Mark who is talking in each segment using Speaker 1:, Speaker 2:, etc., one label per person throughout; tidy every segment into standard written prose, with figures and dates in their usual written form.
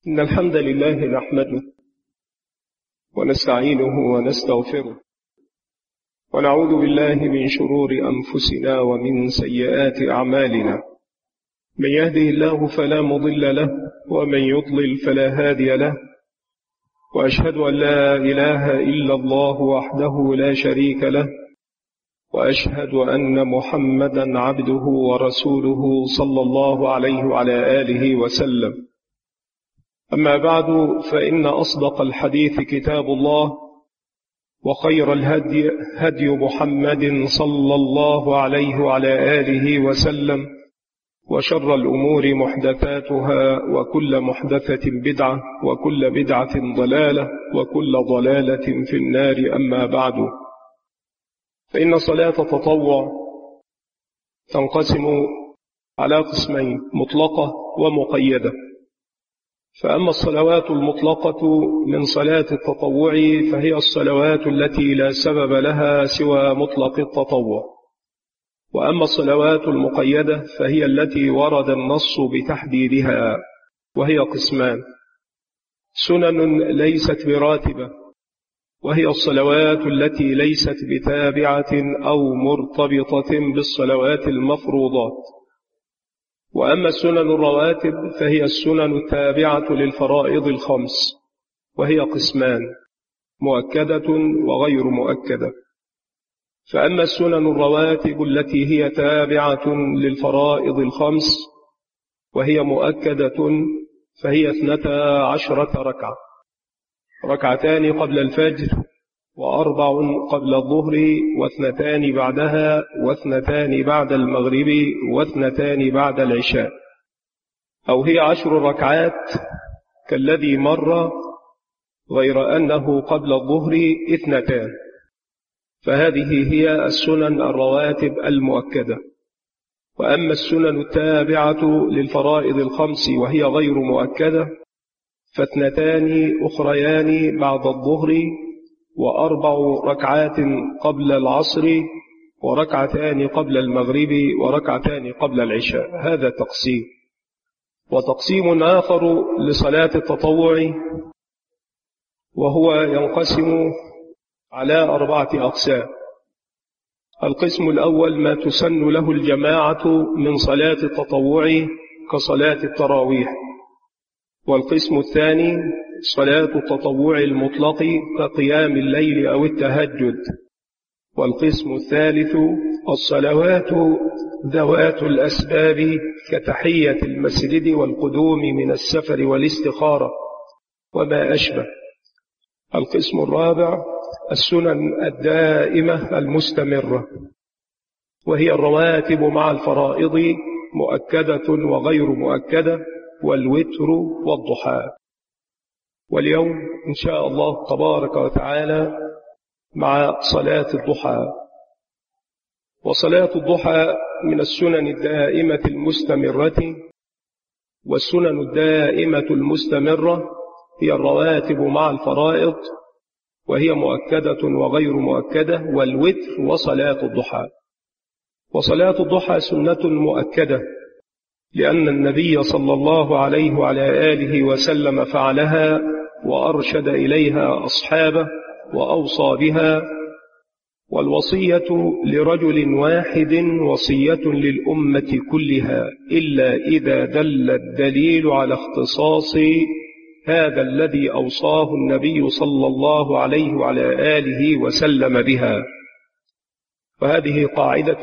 Speaker 1: إن الحمد لله نحمده ونستعينه ونستغفره ونعوذ بالله من شرور أنفسنا ومن سيئات أعمالنا. من يهده الله فلا مضل له ومن يضلل فلا هادي له، وأشهد أن لا إله إلا الله وحده لا شريك له، وأشهد أن محمدا عبده ورسوله صلى الله عليه وعلى آله وسلم. أما بعد، فإن أصدق الحديث كتاب الله، وخير الهدي هدي محمد صلى الله عليه وعلى آله وسلم، وشر الأمور محدثاتها، وكل محدثة بدعة، وكل بدعة ضلالة، وكل ضلالة في النار. أما بعد، فإن صلاة التطوع تنقسم على قسمين: مطلقة ومقيدة. فأما الصلوات المطلقة من صلاة التطوع فهي الصلوات التي لا سبب لها سوى مطلق التطوع، وأما الصلوات المقيدة فهي التي ورد النص بتحديدها، وهي قسمان: سنن ليست براتبة، وهي الصلوات التي ليست بتابعة أو مرتبطة بالصلوات المفروضات. وأما السنن الرواتب فهي السنن التابعة للفرائض الخمس، وهي قسمان: مؤكدة وغير مؤكدة. فأما السنن الرواتب التي هي تابعة للفرائض الخمس وهي مؤكدة فهي 12 ركعة: ركعتان قبل الفجر، و4 قبل الظهر، و2 بعدها، و2 بعد المغرب، و2 بعد العشاء. أو هي 10 ركعات كالذي مر، غير أنه قبل الظهر 2. فهذه هي السنن الرواتب المؤكدة. وأما السنن التابعة للفرائض الخمس وهي غير مؤكدة ف2 أخريان بعد الظهر، و4 ركعات قبل العصر، وركعتان قبل المغرب، وركعتان قبل العشاء. هذا تقسيم. وتقسيم آخر لصلاة التطوع، وهو ينقسم على 4 أقسام. القسم الأول ما تسن له الجماعة من صلاة التطوع كصلاة التراويح. والقسم الثاني صلاة التطوع المطلق كقيام الليل أو التهجد. والقسم الثالث الصلوات ذوات الأسباب كتحية المسجد والقدوم من السفر والاستخارة وما أشبه. القسم الرابع السنن الدائمة المستمرة، وهي الرواتب مع الفرائض مؤكدة وغير مؤكدة، والوتر والضحى. واليوم إن شاء الله تبارك وتعالى مع صلاة الضحى. وصلاة الضحى من السنن الدائمة المستمرة. والسنن الدائمة المستمرة هي الرواتب مع الفرائض، وهي مؤكدة وغير مؤكدة، والوتر وصلاة الضحى. وصلاة الضحى سنة مؤكدة، لأن النبي صلى الله عليه وعلى آله وسلم فعلها وأرشد إليها أصحابه وأوصى بها. والوصية لرجل واحد وصية للأمة كلها، إلا إذا دل الدليل على اختصاص هذا الذي أوصاه النبي صلى الله عليه وعلى آله وسلم بها. وهذه قاعدة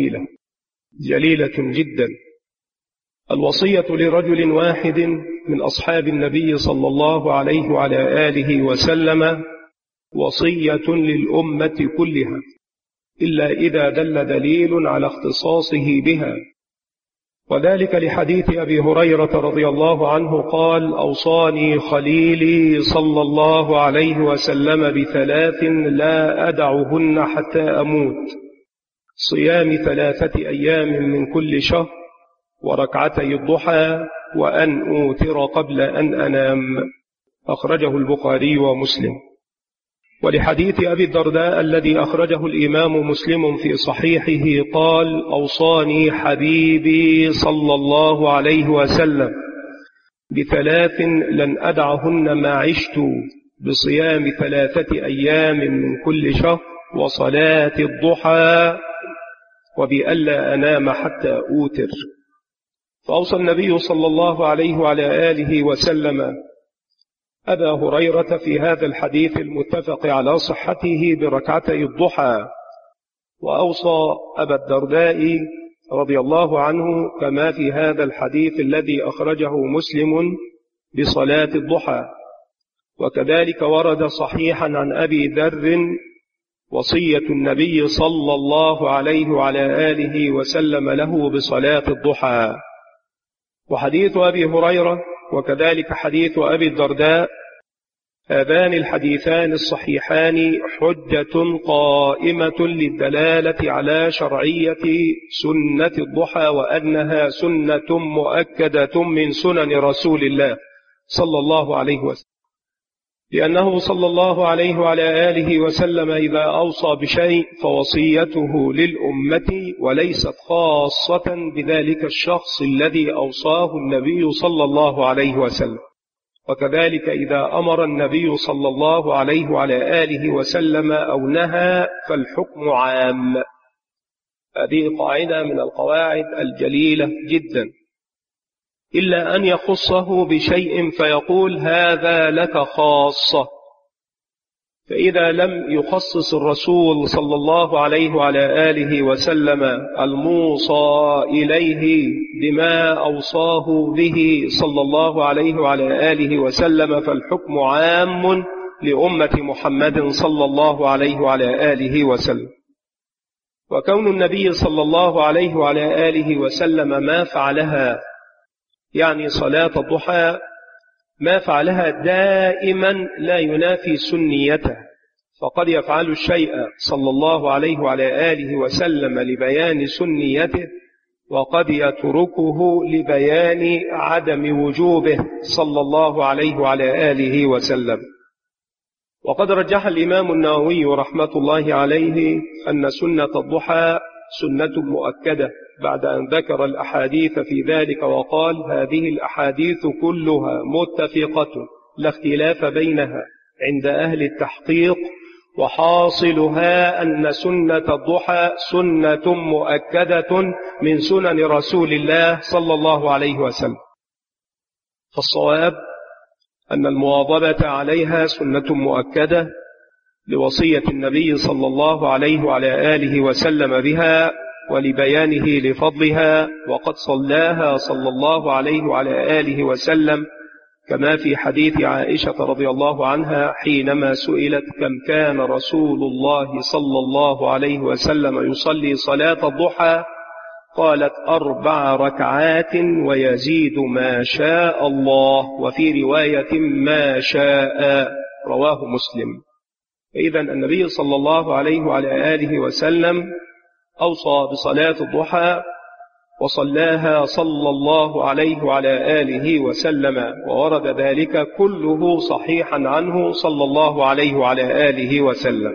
Speaker 1: جليلة جدا. الوصية لرجل واحد من أصحاب النبي صلى الله عليه وعلى آله وسلم وصية للأمة كلها، إلا إذا دل دليل على اختصاصه بها. وذلك لحديث أبي هريرة رضي الله عنه قال: أوصاني خليلي صلى الله عليه وسلم ب3 لا أدعهن حتى أموت: صيام 3 أيام من كل شهر، وركعتي الضحى، وأن أوتر قبل أن أنام. أخرجه البخاري ومسلم. ولحديث أبي الدرداء الذي أخرجه الإمام مسلم في صحيحه قال: أوصاني حبيبي صلى الله عليه وسلم ب3 لن أدعهن ما عشت، بصيام 3 أيام من كل شهر، وصلاة الضحى، وبألا أنام حتى أوتر. فأوصى النبي صلى الله عليه وعلى آله وسلم أبا هريرة في هذا الحديث المتفق على صحته بركعتي الضحى، وأوصى أبا الدرداء رضي الله عنه كما في هذا الحديث الذي أخرجه مسلم بصلاة الضحى. وكذلك ورد صحيحا عن أبي ذر وصية النبي صلى الله عليه وعلى آله وسلم له بصلاة الضحى. وحديث أبي هريرة وكذلك حديث أبي الدرداء، هذان الحديثان الصحيحان حجة قائمة للدلالة على شرعية سنة الضحى، وأنها سنة مؤكدة من سنن رسول الله صلى الله عليه وسلم، لأنه صلى الله عليه وعلى آله وسلم إذا أوصى بشيء فوصيته للأمة وليست خاصة بذلك الشخص الذي أوصاه النبي صلى الله عليه وسلم. وكذلك إذا أمر النبي صلى الله عليه وعلى آله وسلم أو نهى فالحكم عام. هذه قاعدة من القواعد الجليلة جدا، إلا أن يخصه بشيء فيقول هذا لك خاصة. فإذا لم يخصص الرسول صلى الله عليه وعلى آله وسلم الموصى إليه بما أوصاه به صلى الله عليه وعلى آله وسلم فالحكم عام لأمة محمد صلى الله عليه وعلى آله وسلم. وكون النبي صلى الله عليه وعلى آله وسلم ما فعلها، يعني صلاة الضحى، ما فعلها دائما لا ينافي سنيته، فقد يفعل الشيء صلى الله عليه وعلى آله وسلم لبيان سنيته، وقد يتركه لبيان عدم وجوبه صلى الله عليه وعلى آله وسلم. وقد رجح الإمام النووي رحمة الله عليه أن سنة الضحى سنة مؤكدة بعد أن ذكر الأحاديث في ذلك، وقال هذه الأحاديث كلها متفقة لا اختلاف بينها عند أهل التحقيق، وحاصلها أن سنة الضحى سنة مؤكدة من سنن رسول الله صلى الله عليه وسلم. فالصواب أن المواظبة عليها سنة مؤكدة لوصية النبي صلى الله عليه وعلى آله وسلم بها ولبيانه لفضلها، وقد صلاها صلى الله عليه وعلى آله وسلم كما في حديث عائشة رضي الله عنها حينما سئلت كم كان رسول الله صلى الله عليه وسلم يصلي صلاة الضحى، قالت 4 ركعات ويزيد ما شاء الله، وفي رواية ما شاء، رواه مسلم. إذن النبي صلى الله عليه وعلى آله وسلم أوصى بصلاة الضحى وصلاها صلى الله عليه وعلى آله وسلم، وورد ذلك كله صحيحا عنه صلى الله عليه وعلى آله وسلم.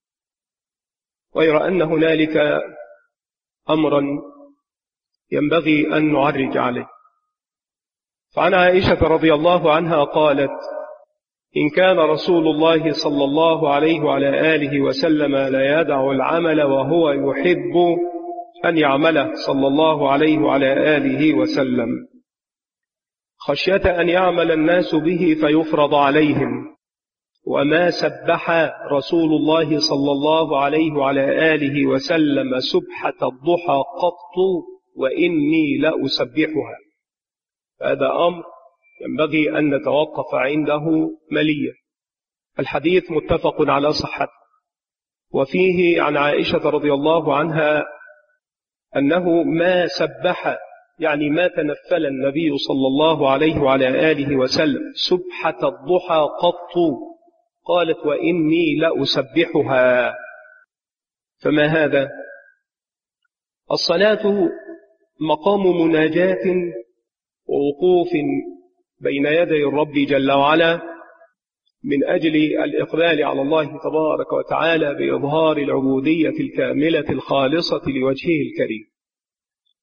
Speaker 1: غير أن هنالك أمرا ينبغي أن نعرج عليه. فعن عائشة رضي الله عنها قالت إن كان رسول الله صلى الله عليه وعلى آله وسلم لا يدع العمل وهو يحب أن يعمله صلى الله عليه وعلى آله وسلم خشية أن يعمل الناس به فيفرض عليهم، وما سبح رسول الله صلى الله عليه وعلى آله وسلم سبحة الضحى قط وإني لأسبحها. هذا أمر ينبغي أن نتوقف عنده مليا. الحديث متفق على صحته، وفيه عن عائشة رضي الله عنها أنه ما سبح، يعني ما تنفل النبي صلى الله عليه وعلى آله وسلم سبحة الضحى قط، قالت وإني لأسبحها. فما هذا؟ الصلاة مقام مناجاة ووقوف بين يدي الرب جل وعلا من أجل الإقبال على الله تبارك وتعالى بإظهار العبودية الكاملة الخالصة لوجهه الكريم.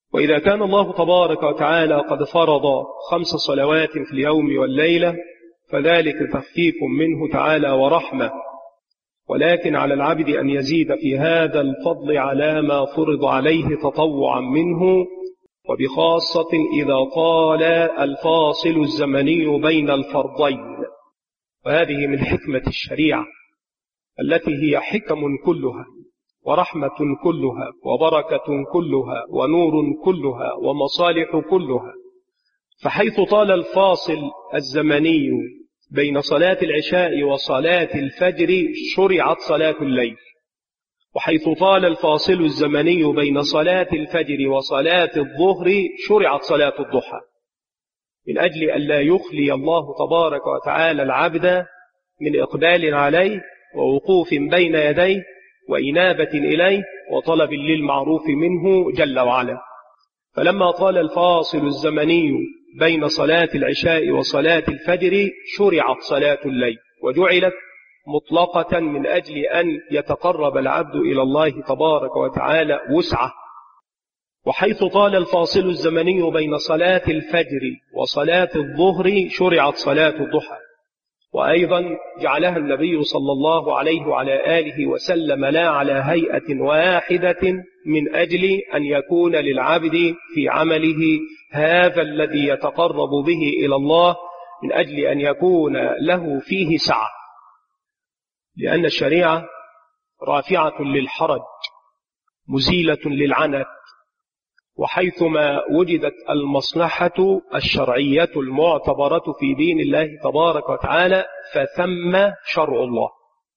Speaker 1: وإذا كان الله تبارك وتعالى قد فرض 5 صلوات في اليوم والليلة فذلك تخفيف منه تعالى ورحمة، ولكن على العبد أن يزيد في هذا الفضل على ما فرض عليه تطوعا منه، وبخاصة إذا طال الفاصل الزمني بين الفرضين. وهذه من حكمة الشريعة التي هي حكم كلها ورحمة كلها وبركة كلها ونور كلها ومصالح كلها. فحيث طال الفاصل الزمني بين صلاة العشاء وصلاة الفجر شرعت صلاة الليل، وحيث طال الفاصل الزمني بين صلاة الفجر وصلاة الظهر شرعت صلاة الضحى، من أجل أن لا يخلي الله تبارك وتعالى العبد من إقبال عليه ووقوف بين يديه وإنابة إليه وطلب للمعروف منه جل وعلا. فلما طال الفاصل الزمني بين صلاة العشاء وصلاة الفجر شرعت صلاة الليل، وجعلت مطلقة من أجل أن يتقرب العبد إلى الله تبارك وتعالى وسعة. وحيث طال الفاصل الزمني بين صلاة الفجر وصلاة الظهر شرعت صلاة الضحى، وأيضا جعلها النبي صلى الله عليه وعلى آله وسلم لا على هيئة واحدة من أجل أن يكون للعبد في عمله هذا الذي يتقرب به إلى الله، من أجل أن يكون له فيه سعة، لأن الشريعة رافعة للحرج مزيلة للعنت، وحيثما وجدت المصلحة الشرعية المعتبرة في دين الله تبارك وتعالى فثم شرع الله،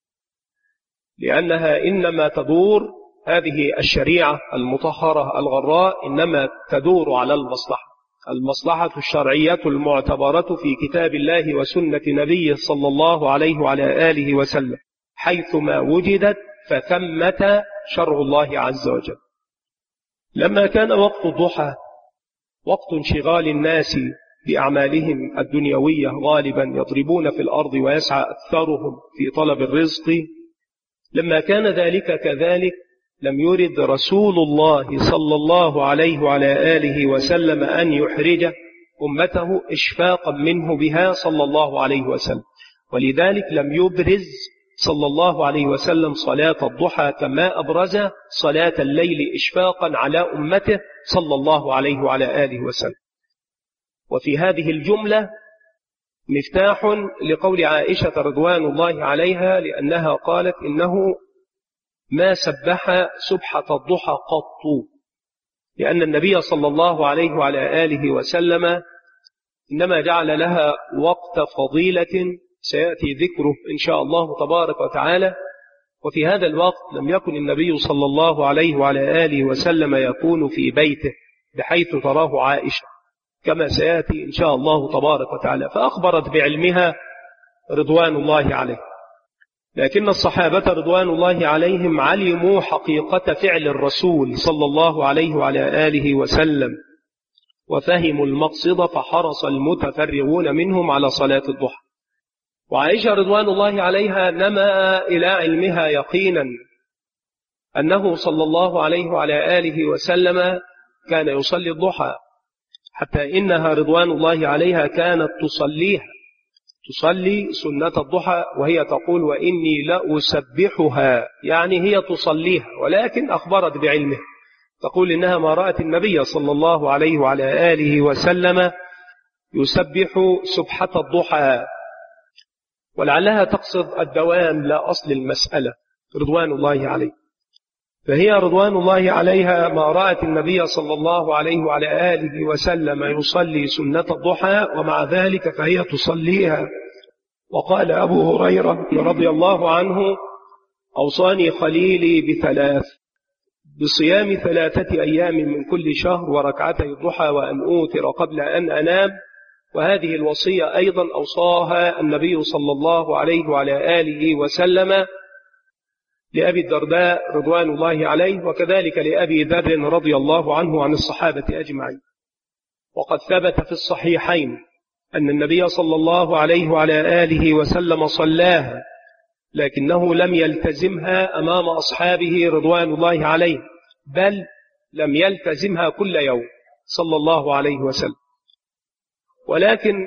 Speaker 1: لأنها إنما تدور، هذه الشريعة المطهرة الغراء إنما تدور على المصلحة الشرعية المعتبرة في كتاب الله وسنة نبيه صلى الله عليه وعلى آله وسلم، حيثما وجدت فثمة شرع الله عز وجل. لما كان وقت الضحى وقت انشغال الناس بأعمالهم الدنيوية غالبا يضربون في الأرض ويسعى أكثرهم في طلب الرزق، لما كان ذلك كذلك لم يرد رسول الله صلى الله عليه وعلى آله وسلم أن يحرج أمته إشفاقا منه بها صلى الله عليه وسلم، ولذلك لم يبرز صلى الله عليه وسلم صلاة الضحى كما أبرز صلاة الليل إشفاقا على أمته صلى الله عليه وعلى آله وسلم. وفي هذه الجملة مفتاح لقول عائشة رضوان الله عليها، لأنها قالت إنه ما سبح سبحة الضحى قط، لأن النبي صلى الله عليه وعلى آله وسلم إنما جعل لها وقت فضيلة سيأتي ذكره إن شاء الله تبارك وتعالى. وفي هذا الوقت لم يكن النبي صلى الله عليه وعلى آله وسلم يكون في بيته بحيث تراه عائشة كما سيأتي إن شاء الله تبارك وتعالى، فأخبرت بعلمها رضوان الله عليه. لكن الصحابة رضوان الله عليهم علموا حقيقة فعل الرسول صلى الله عليه وعلى آله وسلم وفهموا المقصد، فحرص المتفرغون منهم على صلاة الضحى. وعائشة رضوان الله عليها نما إلى علمها يقينا أنه صلى الله عليه وعلى آله وسلم كان يصلي الضحى، حتى إنها رضوان الله عليها كانت تصلي سنة الضحى، وهي تقول وإني لأسبحها، يعني هي تصليها، ولكن أخبرت بعلمها، تقول إنها ما رأت النبي صلى الله عليه وعلى آله وسلم يسبح سبحة الضحى، ولعلها تقصد الدوام لا أصل المسألة رضوان الله عليه. فهي رضوان الله عليها ما رأت النبي صلى الله عليه وعلى آله وسلم يصلي سنة الضحى، ومع ذلك فهي تصليها. وقال أبو هريرة رضي الله عنه أوصاني خليلي بثلاث: بصيام 3 أيام من كل شهر وركعتي الضحى وأن أوتر قبل أن أنام. وهذه الوصية أيضا أوصاها النبي صلى الله عليه وعلى آله وسلم لأبي الدرداء رضوان الله عليه، وكذلك لأبي ذر رضي الله عنه عن الصحابة أجمعين. وقد ثبت في الصحيحين أن النبي صلى الله عليه وعلى آله وسلم صلاها، لكنه لم يلتزمها أمام أصحابه رضوان الله عليه، بل لم يلتزمها كل يوم صلى الله عليه وسلم. ولكن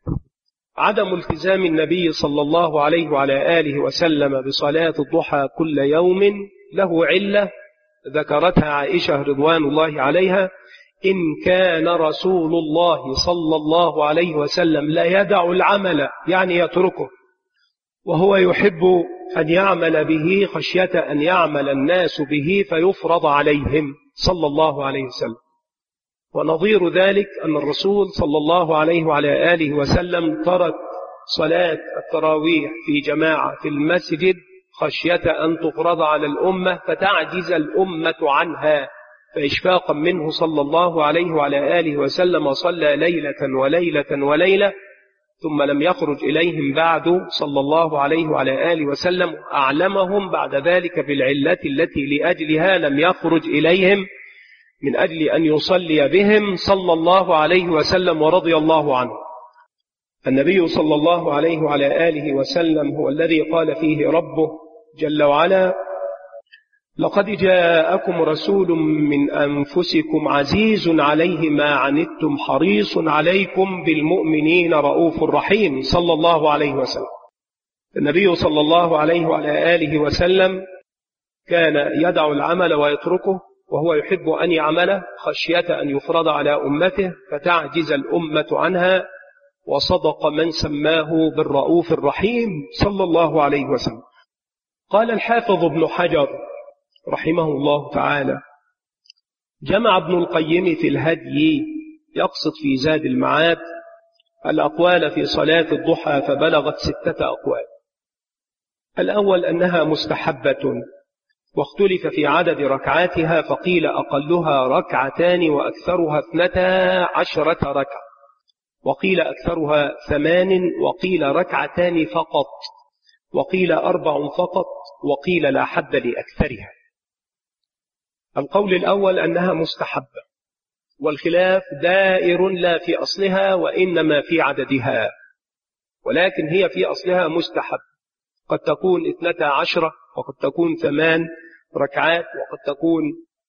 Speaker 1: عدم التزام النبي صلى الله عليه وعلى آله وسلم بصلاة الضحى كل يوم له علة ذكرتها عائشة رضوان الله عليها: إن كان رسول الله صلى الله عليه وسلم لا يدع العمل، يعني يتركه، وهو يحب أن يعمل به خشية أن يعمل الناس به فيفرض عليهم صلى الله عليه وسلم. ونظير ذلك أن الرسول صلى الله عليه وعلى آله وسلم ترك صلاة التراويح في جماعة في المسجد خشية أن تفرض على الأمة فتعجز الأمة عنها، فإشفاقا منه صلى الله عليه وعلى آله وسلم صلى ليلة وليلة ثم لم يخرج إليهم بعد صلى الله عليه وعلى آله وسلم، أعلمهم بعد ذلك بالعلة التي لأجلها لم يخرج إليهم من أجل أن يصلي بهم صلى الله عليه وسلم ورضي الله عنه. النبي صلى الله عليه وعلى آله وسلم هو الذي قال فيه ربه جل وعلا: لقد جاءكم رسول من أنفسكم عزيز عليه ما عنتم حريص عليكم بالمؤمنين رؤوف رحيم صلى الله عليه وسلم. النبي صلى الله عليه وعلى آله وسلم كان يدع العمل ويتركه، وهو يحب أن يعمله خشية أن يفرض على أمته فتعجز الأمة عنها، وصدق من سماه بالرؤوف الرحيم صلى الله عليه وسلم. قال الحافظ ابن حجر رحمه الله تعالى: جمع ابن القيم في الهدي، يقصد في زاد المعاد، الأقوال في صلاة الضحى فبلغت 6 أقوال. الأول أنها مستحبة، واختلف في عدد ركعاتها، فقيل أقلها 2 وأكثرها 12 ركعة، وقيل أكثرها 8، وقيل 2 فقط، وقيل 4 فقط، وقيل لا حد لأكثرها. القول الأول أنها مستحبة، والخلاف دائر لا في أصلها وإنما في عددها، ولكن هي في أصلها مستحب، قد تكون 12 وقد تكون 8 ركعات، وقد تكون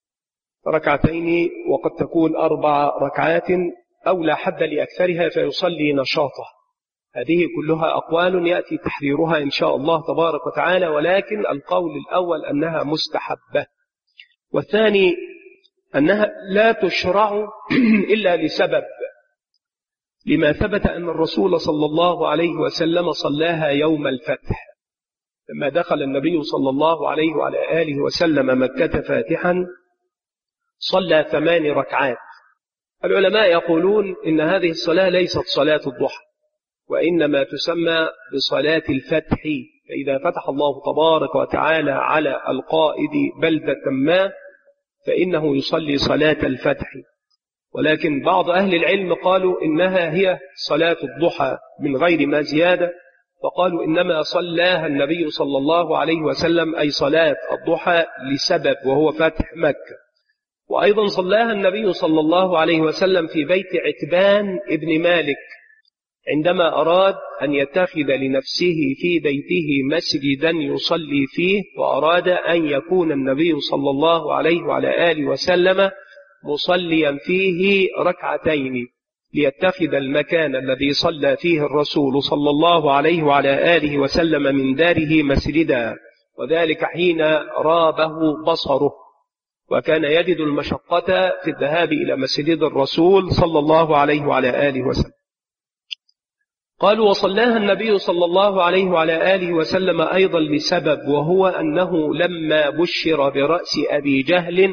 Speaker 1: 2 وقد تكون 4 ركعات، أو لا حد لأكثرها فيصلي نشاطه. هذه كلها أقوال يأتي تحريرها إن شاء الله تبارك وتعالى، ولكن القول الأول أنها مستحبة. والثاني أنها لا تشرع إلا لسبب، لما ثبت أن الرسول صلى الله عليه وسلم صلاها يوم الفتح، لما دخل النبي صلى الله عليه وعلى آله وسلم مكة فاتحا صلى 8 ركعات. العلماء يقولون إن هذه الصلاة ليست صلاة الضحى، وإنما تسمى بصلاة الفتح، فإذا فتح الله تبارك وتعالى على القائد بلدة ما فإنه يصلي صلاة الفتح. ولكن بعض أهل العلم قالوا إنها هي صلاة الضحى من غير ما زيادة، فقالوا إنما صلاها النبي صلى الله عليه وسلم أي صلاة الضحى لسبب، وهو فتح مكة. وأيضا صلاها النبي صلى الله عليه وسلم في بيت عتبان ابن مالك عندما أراد أن يتخذ لنفسه في بيته مسجدا يصلي فيه، وأراد أن يكون النبي صلى الله عليه وعلى آله وسلم مصليا فيه 2 ليتخذ المكان الذي صلى فيه الرسول صلى الله عليه وعلى آله وسلم من داره مسجدا، وذلك حين رابه بصره، وكان يجد المشقة في الذهاب إلى مسجد الرسول صلى الله عليه وعلى آله وسلم. قالوا: وصلاها النبي صلى الله عليه وعلى آله وسلم أيضا لسبب، وهو أنه لما بشر برأس أبي جهل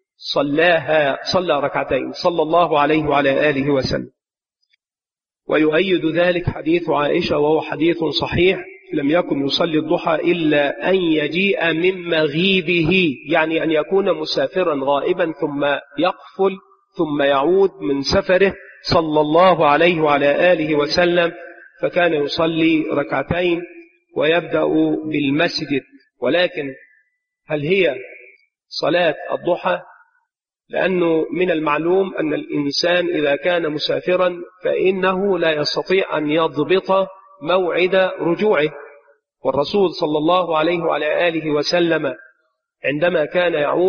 Speaker 1: صلى 2 صلى الله عليه وعلى آله وسلم. ويؤيد ذلك حديث عائشة، وهو حديث صحيح: لم يكن يصلي الضحى إلا أن يجيء من مغيبه، يعني أن يكون مسافرا غائبا ثم يقفل ثم يعود من سفره صلى الله عليه وعلى آله وسلم، فكان يصلي 2 ويبدأ بالمسجد. ولكن هل هي صلاة الضحى؟ لأنه من المعلوم أن الإنسان إذا كان مسافرا فإنه لا يستطيع أن يضبط موعد رجوعه، والرسول صلى الله عليه وعلى آله وسلم عندما كان يعود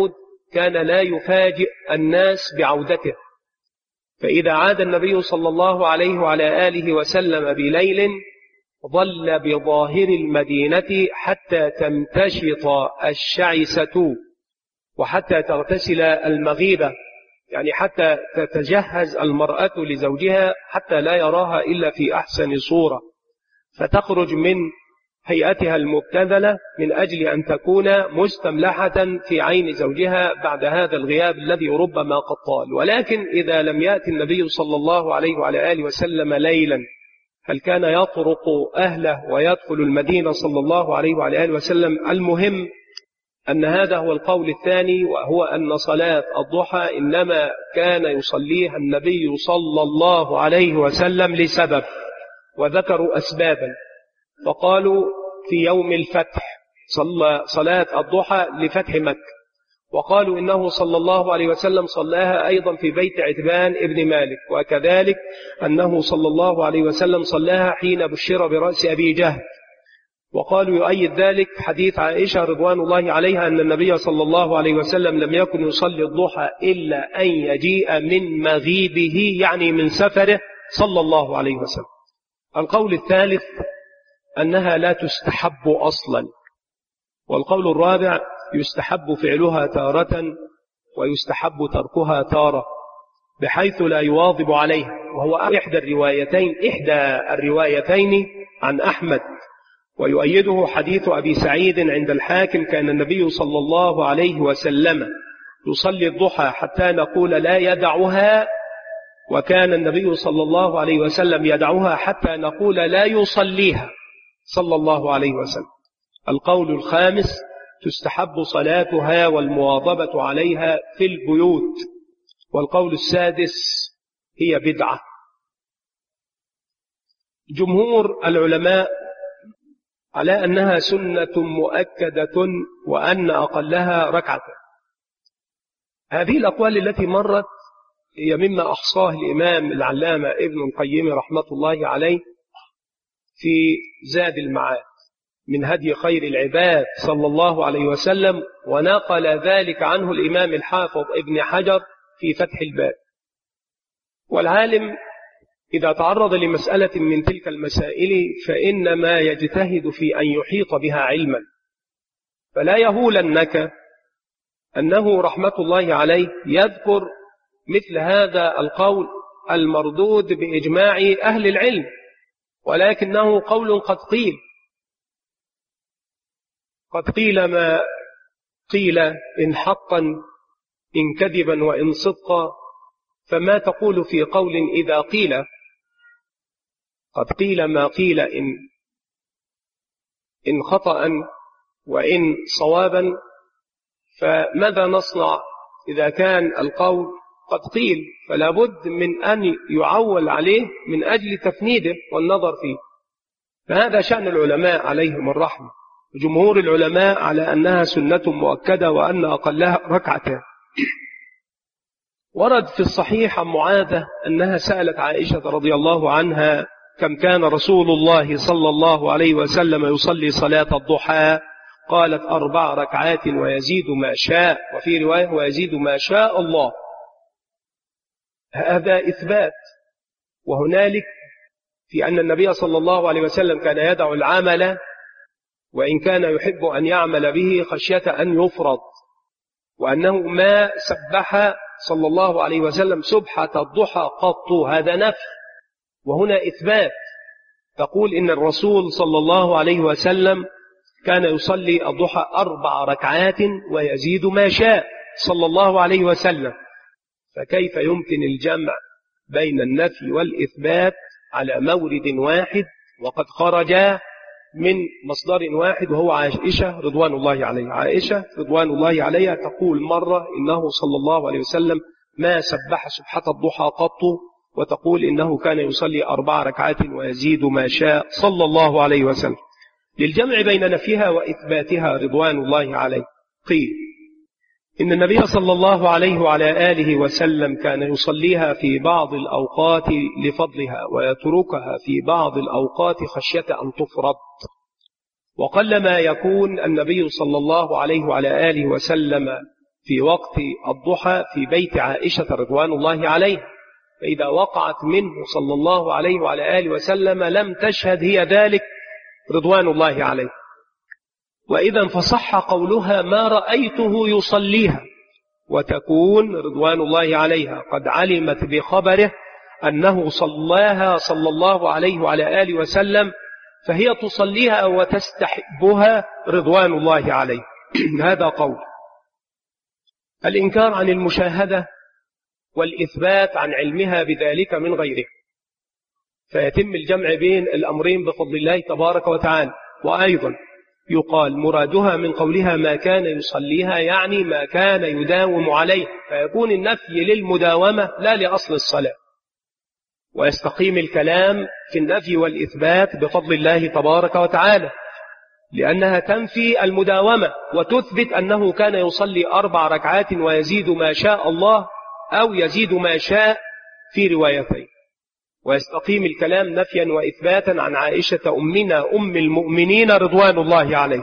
Speaker 1: كان لا يفاجئ الناس بعودته، فإذا عاد النبي صلى الله عليه وعلى آله وسلم بليل ظل بظاهر المدينة حتى تمتشط الشعثة وحتى تغتسل المغيبة، يعني حتى تتجهز المرأة لزوجها حتى لا يراها إلا في أحسن صورة، فتخرج من هيئتها المبتذلة من أجل أن تكون مستملحة في عين زوجها بعد هذا الغياب الذي ربما قد طال. ولكن إذا لم يأتي النبي صلى الله عليه وعلى آله وسلم ليلا، هل كان يطرق أهله ويدخل المدينة صلى الله عليه وعلى آله وسلم؟ المهم أن هذا هو القول الثاني، وهو أن صلاة الضحى إنما كان يصليها النبي صلى الله عليه وسلم لسبب، وذكروا أسبابا، فقالوا في يوم الفتح صلى صلاة الضحى لفتح مكة، وقالوا إنه صلى الله عليه وسلم صلاها أيضا في بيت عتبان ابن مالك، وكذلك أنه صلى الله عليه وسلم صلاها حين بشر برأس أبي جهل، وقالوا يؤيد ذلك حديث عائشة رضوان الله عليها أن النبي صلى الله عليه وسلم لم يكن يصلي الضحى إلا أن يجيء من مغيبه، يعني من سفره صلى الله عليه وسلم. القول الثالث أنها لا تستحب أصلا، والقول الرابع يستحب فعلها تارة ويستحب تركها تارة، بحيث لا يواظب عليها، وهو إحدى الروايتين عن أحمد. ويؤيده حديث أبي سعيد عند الحاكم كان النبي صلى الله عليه وسلم يصلي الضحى حتى نقول لا يدعها، وكان النبي صلى الله عليه وسلم يدعها حتى نقول لا يصليها صلى الله عليه وسلم. القول الخامس تستحب صلاتها والمواظبة عليها في البيوت. والقول السادس هي بدعة. جمهور العلماء على أنها سنة مؤكدة وأن أقلها ركعة. هذه الأقوال التي مرت هي مما أحصاه الإمام العلامة ابن القيم رحمة الله عليه في زاد المعاد من هدي خير العباد صلى الله عليه وسلم، ونقل ذلك عنه الإمام الحافظ ابن حجر في فتح الباب. والعالم إذا تعرض لمسألة من تلك المسائل فإنما يجتهد في أن يحيط بها علما، فلا يهولنك أنه رحمة الله عليه يذكر مثل هذا القول المردود بإجماع أهل العلم، ولكنه قول قد قيل ما قيل إن حقا إن كذبا وإن صدقا، فما تقول في قول إذا قيل قد قيل ما قيل إن خطأ وإن صوابا، فماذا نصنع إذا كان القول قد قيل؟ فلا بد من أن يعول عليه من أجل تفنيده والنظر فيه. فهذا شأن العلماء عليهم الرحمة. جمهور العلماء على أنها سنة مؤكدة وأن أقلها ركعتان. ورد في الصحيح عن معاذة أنها سألت عائشة رضي الله عنها كم كان رسول الله صلى الله عليه وسلم يصلي صلاة الضحى؟ قالت 4 ركعات ويزيد ما شاء، وفي رواية ويزيد ما شاء الله. هذا إثبات. وهنالك في أن النبي صلى الله عليه وسلم كان يدع العمل وإن كان يحب أن يعمل به خشية أن يفرض، وأنه ما سبح صلى الله عليه وسلم سبحة الضحى قط، هذا نفي. وهنا إثبات، تقول إن الرسول صلى الله عليه وسلم كان يصلي الضحى 4 ركعات ويزيد ما شاء صلى الله عليه وسلم. فكيف يمكن الجمع بين النفي والإثبات على مورد واحد وقد خرج من مصدر واحد، وهو عائشة رضوان الله عليها. عائشة رضوان الله عليها تقول مرة إنه صلى الله عليه وسلم ما سبح سبحة الضحى قط، وتقول إنه كان يصلي 4 ركعات ويزيد ما شاء صلى الله عليه وسلم. للجمع بين نفيها وإثباتها رضوان الله عليه قيل إن النبي صلى الله عليه وعلى آله وسلم كان يصليها في بعض الأوقات لفضلها ويتركها في بعض الأوقات خشية أن تفرض. وقلما يكون النبي صلى الله عليه وعلى آله وسلم في وقت الضحى في بيت عائشة رضوان الله عليها، فإذا وقعت منه صلى الله عليه وعلى آله وسلم لم تشهد هي ذلك رضوان الله عليه. وإذا فصح قولها ما رأيته يصليها، وتكون رضوان الله عليها قد علمت بخبره أنه صلاها صلى الله عليه وعلى آله وسلم، فهي تصليها وتستحبها رضوان الله عليه. هذا قول. الإنكار عن المشاهدة والإثبات عن علمها بذلك من غيره، فيتم الجمع بين الأمرين بفضل الله تبارك وتعالى. وأيضا يقال مرادها من قولها ما كان يصليها يعني ما كان يداوم عليه، فيكون النفي للمداومة لا لأصل الصلاة، ويستقيم الكلام في النفي والإثبات بفضل الله تبارك وتعالى، لأنها تنفي المداومة وتثبت أنه كان يصلي 4 ركعات ويزيد ما شاء الله أو يزيد ما شاء في روايتين. ويستقيم الكلام نفيا وإثباتا عن عائشة أمنا أم المؤمنين رضوان الله عليه.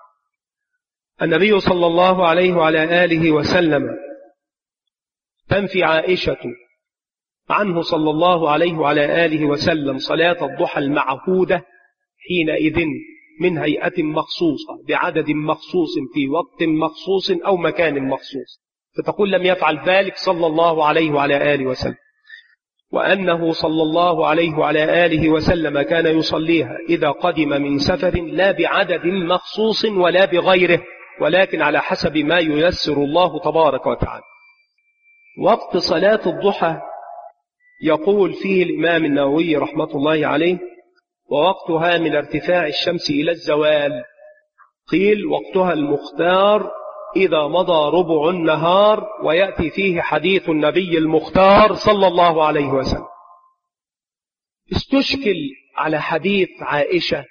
Speaker 1: النبي صلى الله عليه وعلى آله وسلم تنفي عائشة عنه صلى الله عليه وعلى آله وسلم صلاة الضحى المعهودة حينئذ من هيئة مخصوصة بعدد مخصوص في وقت مخصوص أو مكان مخصوص، فتقول لم يفعل ذلك صلى الله عليه وعلى آله وسلم. وأنه صلى الله عليه وعلى آله وسلم كان يصليها إذا قدم من سفر لا بعدد مخصوص ولا بغيره، ولكن على حسب ما ييسر الله تبارك وتعالى. وقت صلاة الضحى يقول فيه الإمام النووي رحمة الله عليه ووقتها من ارتفاع الشمس إلى الزوال. قيل وقتها المختار إذا مضى ربع النهار، ويأتي فيه حديث النبي المختار صلى الله عليه وسلم. استشكل على حديث عائشة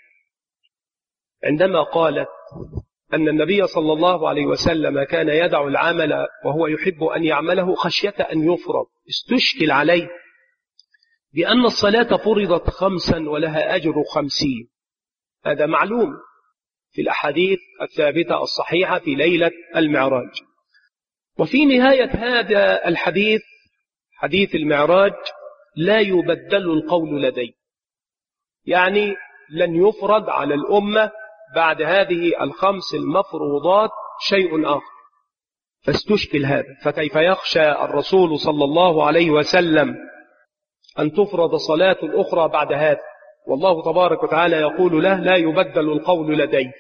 Speaker 1: عندما قالت أن النبي صلى الله عليه وسلم كان يدع العمل وهو يحب أن يعمله خشية أن يفرض. استشكل عليه بأن الصلاة فرضت 5 ولها أجر 50. هذا معلوم في الأحاديث الثابتة الصحيحة في ليلة المعراج. وفي نهاية هذا الحديث حديث المعراج لا يبدل القول لدي، يعني لن يفرض على الأمة بعد هذه 5 المفروضات شيء آخر. فاستشكل هذا، فكيف يخشى الرسول صلى الله عليه وسلم أن تفرض صلاة أخرى بعد هذا، والله تبارك وتعالى يقول له لا يبدل القول لدي.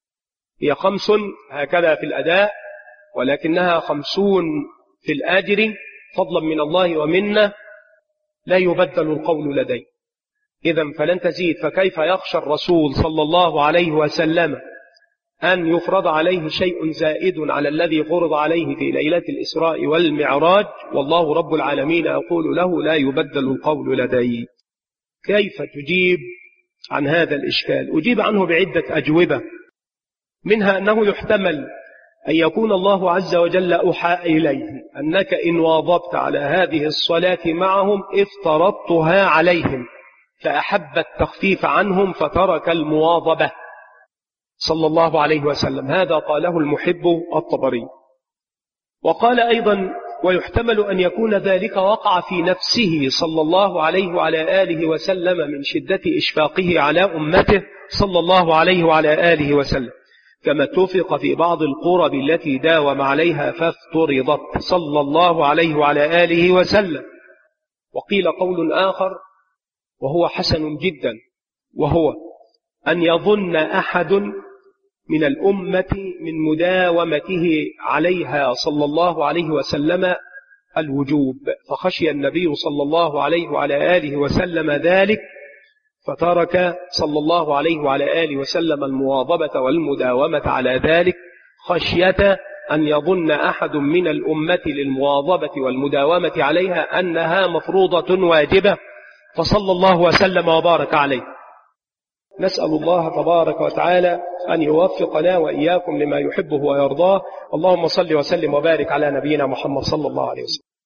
Speaker 1: هي 5 هكذا في الأداء، ولكنها 50 في الأجر فضلا من الله ومنه، لا يبدل القول لدي. إذن فلن تزيد. فكيف يخشى الرسول صلى الله عليه وسلم أن يفرض عليه شيء زائد على الذي فرض عليه في ليلة الإسراء والمعراج، والله رب العالمين يقول له لا يبدل القول لدي. كيف تجيب عن هذا الإشكال؟ أجيب عنه بعدة أجوبة، منها أنه يحتمل أن يكون الله عز وجل أوحى إليه أنك إن واظبت على هذه الصلاة معهم افترضتها عليهم، فأحب التخفيف عنهم فترك المواظبة صلى الله عليه وسلم. هذا قاله المحب الطبري. وقال أيضا ويحتمل أن يكون ذلك وقع في نفسه صلى الله عليه وعلى آله وسلم من شدة إشفاقه على أمته صلى الله عليه وعلى آله وسلم، كما اتفق في بعض القرب التي داوم عليها فافترضت صلى الله عليه وعلى آله وسلم. وقيل قول آخر وهو حسن جدا، وهو أن يظن أحد من الأمة من مداومته عليها صلى الله عليه وسلم الوجوب، فخشي النبي صلى الله عليه وعلى آله وسلم ذلك، فترك صلى الله عليه وعلى آله وسلم المواظبة والمداومة على ذلك، خشية أن يظن أحد من الأمة للمواظبة والمداومة عليها أنها مفروضة واجبة، فصلى الله وسلم وبارك عليه. نسأل الله تبارك وتعالى أن يوفقنا وإياكم لما يحبه ويرضاه. اللهم صل وسلم وبارك على نبينا محمد صلى الله عليه وسلم.